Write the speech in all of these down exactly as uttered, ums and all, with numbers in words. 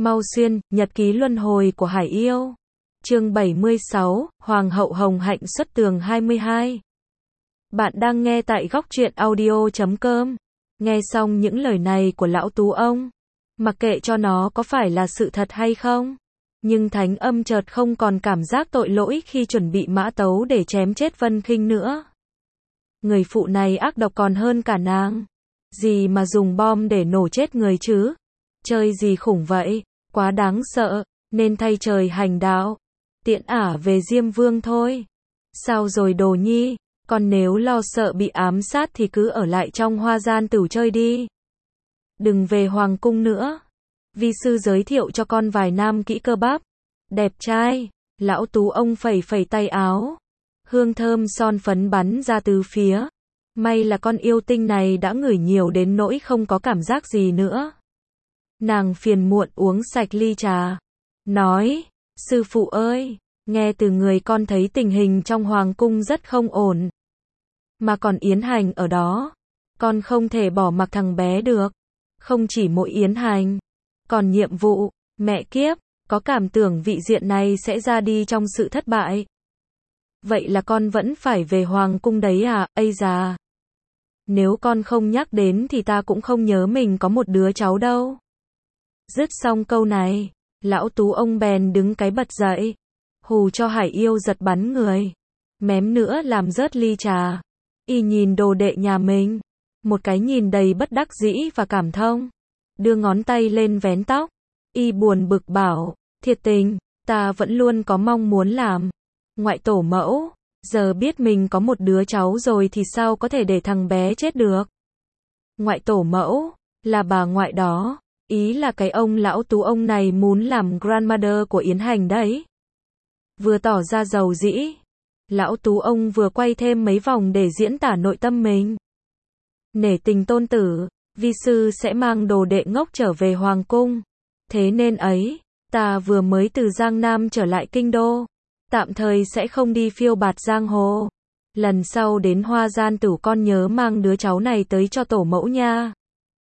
Mau xuyên, nhật ký luân hồi của Hải Yêu. Chương bảy mươi sáu, Hoàng hậu Hồng Hạnh xuất tường hai mươi hai. Bạn đang nghe tại góc truyện audio chấm com. Nghe xong những lời này của lão Tú ông, mặc kệ cho nó có phải là sự thật hay không, nhưng Thánh Âm chợt không còn cảm giác tội lỗi khi chuẩn bị mã tấu để chém chết Vân Khinh nữa. Người phụ này ác độc còn hơn cả nàng. Gì mà dùng bom để nổ chết người chứ? Chơi gì khủng vậy? Quá đáng sợ, nên thay trời hành đạo. Tiễn ả về Diêm Vương thôi. Sao rồi Đồ Nhi? Con nếu lo sợ bị ám sát thì cứ ở lại trong Hoa Gian Tửu chơi đi. Đừng về Hoàng cung nữa. Vi sư giới thiệu cho con vài nam kỹ cơ bắp. Đẹp trai. Lão Tú ông phẩy phẩy tay áo. Hương thơm son phấn bắn ra từ phía. May là con yêu tinh này đã ngửi nhiều đến nỗi không có cảm giác gì nữa. Nàng phiền muộn uống sạch ly trà. Nói, sư phụ ơi, nghe từ người con thấy tình hình trong hoàng cung rất không ổn. Mà còn Yến Hành ở đó. Con không thể bỏ mặc thằng bé được. Không chỉ mỗi Yến Hành. Còn nhiệm vụ, mẹ kiếp, có cảm tưởng vị diện này sẽ ra đi trong sự thất bại. Vậy là con vẫn phải về hoàng cung đấy à, ây già. Nếu con không nhắc đến thì ta cũng không nhớ mình có một đứa cháu đâu. Dứt xong câu này, lão Tú ông bèn đứng cái bật dậy, hù cho Hải Yêu giật bắn người. Mém nữa làm rớt ly trà. Y nhìn đồ đệ nhà mình, một cái nhìn đầy bất đắc dĩ và cảm thông. Đưa ngón tay lên vén tóc. Y buồn bực bảo, thiệt tình, ta vẫn luôn có mong muốn làm ngoại tổ mẫu. Giờ biết mình có một đứa cháu rồi thì sao có thể để thằng bé chết được. Ngoại tổ mẫu, là bà ngoại đó. Ý là cái ông lão Tú ông này muốn làm grandmother của Yến Hành đấy. Vừa tỏ ra giàu dĩ, lão Tú ông vừa quay thêm mấy vòng để diễn tả nội tâm mình. Nể tình tôn tử, vi sư sẽ mang đồ đệ ngốc trở về hoàng cung. Thế nên ấy, ta vừa mới từ Giang Nam trở lại kinh đô. Tạm thời sẽ không đi phiêu bạt giang hồ. Lần sau đến Hoa Gian Tửu con nhớ mang đứa cháu này tới cho tổ mẫu nha.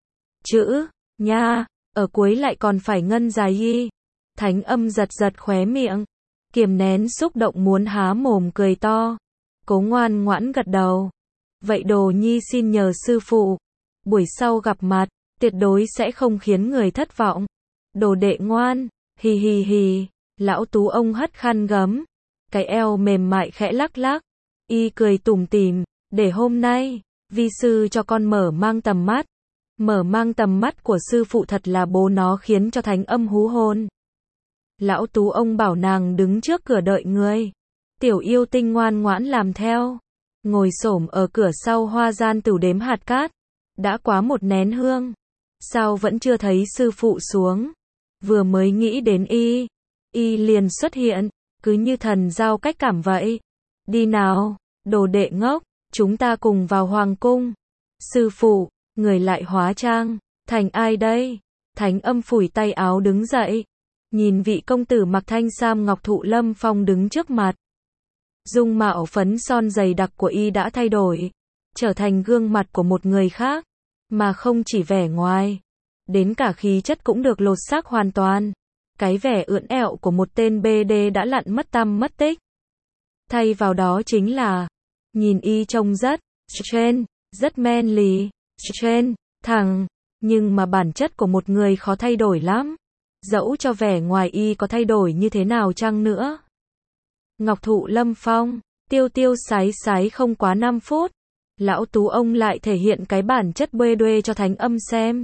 Chữ, nha, ở cuối lại còn phải ngân dài y. Thánh Âm giật giật khóe miệng, kiềm nén xúc động muốn há mồm cười to. Cố ngoan ngoãn gật đầu. Vậy Đồ Nhi xin nhờ sư phụ. Buổi sau gặp mặt, tuyệt đối sẽ không khiến người thất vọng. Đồ đệ ngoan, hì hì hì. Lão Tú ông hất khăn gấm. Cái eo mềm mại khẽ lắc lắc. Y cười tủm tỉm, để hôm nay, vi sư cho con mở mang tầm mắt. Mở mang tầm mắt của sư phụ thật là bố nó khiến cho Thánh Âm hú hồn. Lão Tú ông bảo nàng đứng trước cửa đợi người. Tiểu yêu tinh ngoan ngoãn làm theo. Ngồi xổm ở cửa sau Hoa Gian Tửu đếm hạt cát. Đã quá một nén hương. Sao vẫn chưa thấy sư phụ xuống. Vừa mới nghĩ đến y, y liền xuất hiện. Cứ như thần giao cách cảm vậy. Đi nào, đồ đệ ngốc, chúng ta cùng vào hoàng cung. Sư phụ, người lại hóa trang, thành ai đây? Thánh Âm phủi tay áo đứng dậy. Nhìn vị công tử mặc thanh sam ngọc thụ lâm phong đứng trước mặt. Dung mạo phấn son dày đặc của y đã thay đổi. Trở thành gương mặt của một người khác. Mà không chỉ vẻ ngoài. Đến cả khí chất cũng được lột xác hoàn toàn. Cái vẻ ưỡn ẹo của một tên bê đê đã lặn mất tăm mất tích. Thay vào đó chính là, nhìn y trông rất, trend, rất manly, trend, thẳng, nhưng mà bản chất của một người khó thay đổi lắm. Dẫu cho vẻ ngoài y có thay đổi như thế nào chăng nữa. Ngọc thụ lâm phong, tiêu tiêu sái sái không quá năm phút. Lão Tú ông lại thể hiện cái bản chất bê đê cho Thánh Âm xem.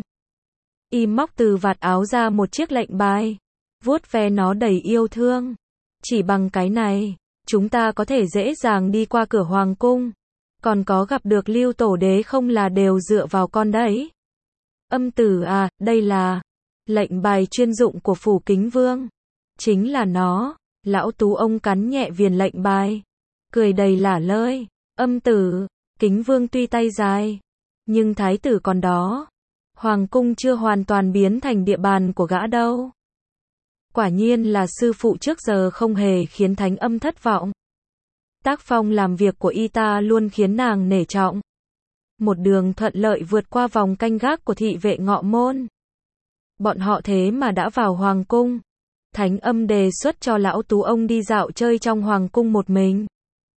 Y móc từ vạt áo ra một chiếc lệnh bài. Vuốt ve nó đầy yêu thương. Chỉ bằng cái này, chúng ta có thể dễ dàng đi qua cửa hoàng cung. Còn có gặp được Lưu Tổ Đế không là đều dựa vào con đấy. Âm tử à, đây là lệnh bài chuyên dụng của phủ Kính Vương. Chính là nó. Lão Tú ông cắn nhẹ viền lệnh bài. Cười đầy lả lơi. Âm tử, Kính Vương tuy tay dài, nhưng thái tử còn đó. Hoàng cung chưa hoàn toàn biến thành địa bàn của gã đâu. Quả nhiên là sư phụ trước giờ không hề khiến Thánh Âm thất vọng. Tác phong làm việc của y ta luôn khiến nàng nể trọng. Một đường thuận lợi vượt qua vòng canh gác của thị vệ Ngọ Môn. Bọn họ thế mà đã vào hoàng cung. Thánh Âm đề xuất cho lão Tú ông đi dạo chơi trong hoàng cung một mình.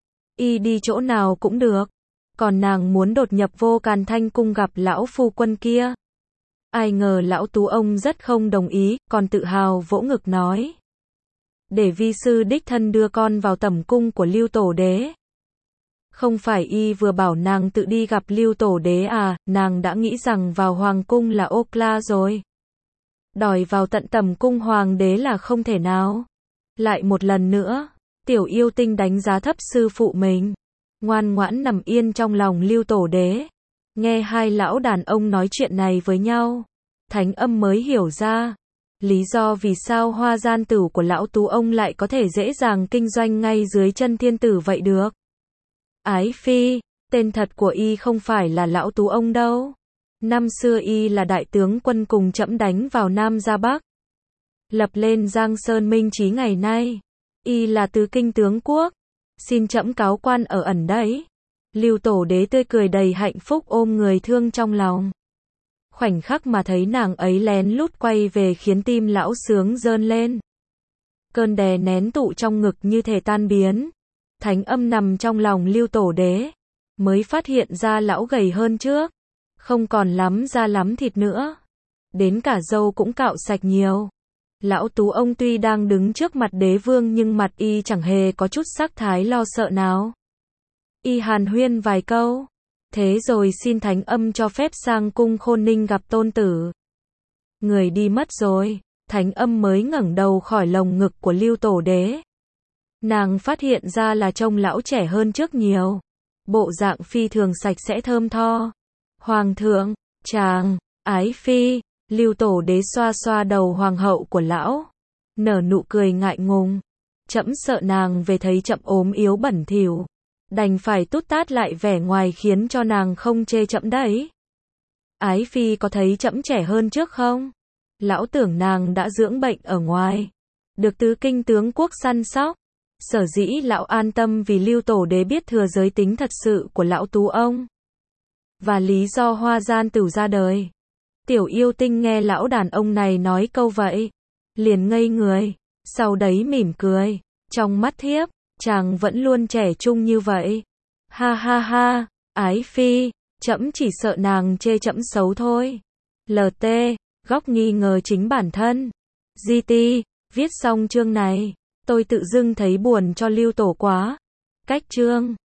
Y đi chỗ nào cũng được. Còn nàng muốn đột nhập vô Càn Thanh cung gặp lão phu quân kia. Ai ngờ lão Tú ông rất không đồng ý, còn tự hào vỗ ngực nói. Để vi sư đích thân đưa con vào tẩm cung của Lưu Tổ đế. Không phải y vừa bảo nàng tự đi gặp Lưu Tổ đế à, nàng đã nghĩ rằng vào hoàng cung là ô kla rồi. Đòi vào tận tẩm cung hoàng đế là không thể nào. Lại một lần nữa, tiểu yêu tinh đánh giá thấp sư phụ mình. Ngoan ngoãn nằm yên trong lòng Lưu Tổ đế. Nghe hai lão đàn ông nói chuyện này với nhau, Thánh Âm mới hiểu ra. Lý do vì sao hoa gian tử của lão Tú ông lại có thể dễ dàng kinh doanh ngay dưới chân thiên tử vậy được. Ái phi, tên thật của y không phải là lão Tú ông đâu. Năm xưa y là đại tướng quân cùng trẫm đánh vào Nam ra Bắc. Lập lên Giang Sơn Minh Chí ngày nay. Y là tứ kinh tướng quốc. Xin trẫm cáo quan ở ẩn đấy. Lưu Tổ đế tươi cười đầy hạnh phúc ôm người thương trong lòng. Khoảnh khắc mà thấy nàng ấy lén lút quay về khiến tim lão sướng rơn lên. Cơn đè nén tụ trong ngực như thể tan biến. Thánh Âm nằm trong lòng Lưu Tổ đế. Mới phát hiện ra lão gầy hơn trước. Không còn lắm da lắm thịt nữa. Đến cả râu cũng cạo sạch nhiều. Lão Tú ông tuy đang đứng trước mặt đế vương nhưng mặt y chẳng hề có chút sắc thái lo sợ nào. Y hàn huyên vài câu. Thế rồi xin Thánh Âm cho phép sang cung Khôn Ninh gặp tôn tử. Người đi mất rồi. Thánh Âm mới ngẩng đầu khỏi lồng ngực của Lưu Tổ đế. Nàng phát hiện ra là trông lão trẻ hơn trước nhiều. Bộ dạng phi thường sạch sẽ thơm tho. Hoàng thượng, chàng, ái phi. Lưu Tổ đế xoa xoa đầu hoàng hậu của lão. Nở nụ cười ngại ngùng. Trẫm sợ nàng về thấy trẫm ốm yếu bẩn thỉu. Đành phải tút tát lại vẻ ngoài khiến cho nàng không chê trẫm đấy. Ái phi có thấy trẫm trẻ hơn trước không? Lão tưởng nàng đã dưỡng bệnh ở ngoài. Được tứ kinh tướng quốc săn sóc. Sở dĩ lão an tâm vì Lưu Tổ đế biết thừa giới tính thật sự của lão Tú ông. Và lý do hoa gian tử ra đời. Tiểu yêu tinh nghe lão đàn ông này nói câu vậy. Liền ngây người. Sau đấy mỉm cười. Trong mắt thiếp, chàng vẫn luôn trẻ trung như vậy. Ha ha ha, ái phi, trẫm chỉ sợ nàng chê trẫm xấu thôi. lờ tê, góc nghi ngờ chính bản thân. giê tê, viết xong chương này, tôi tự dưng thấy buồn cho Lưu Tổ quá. Cách chương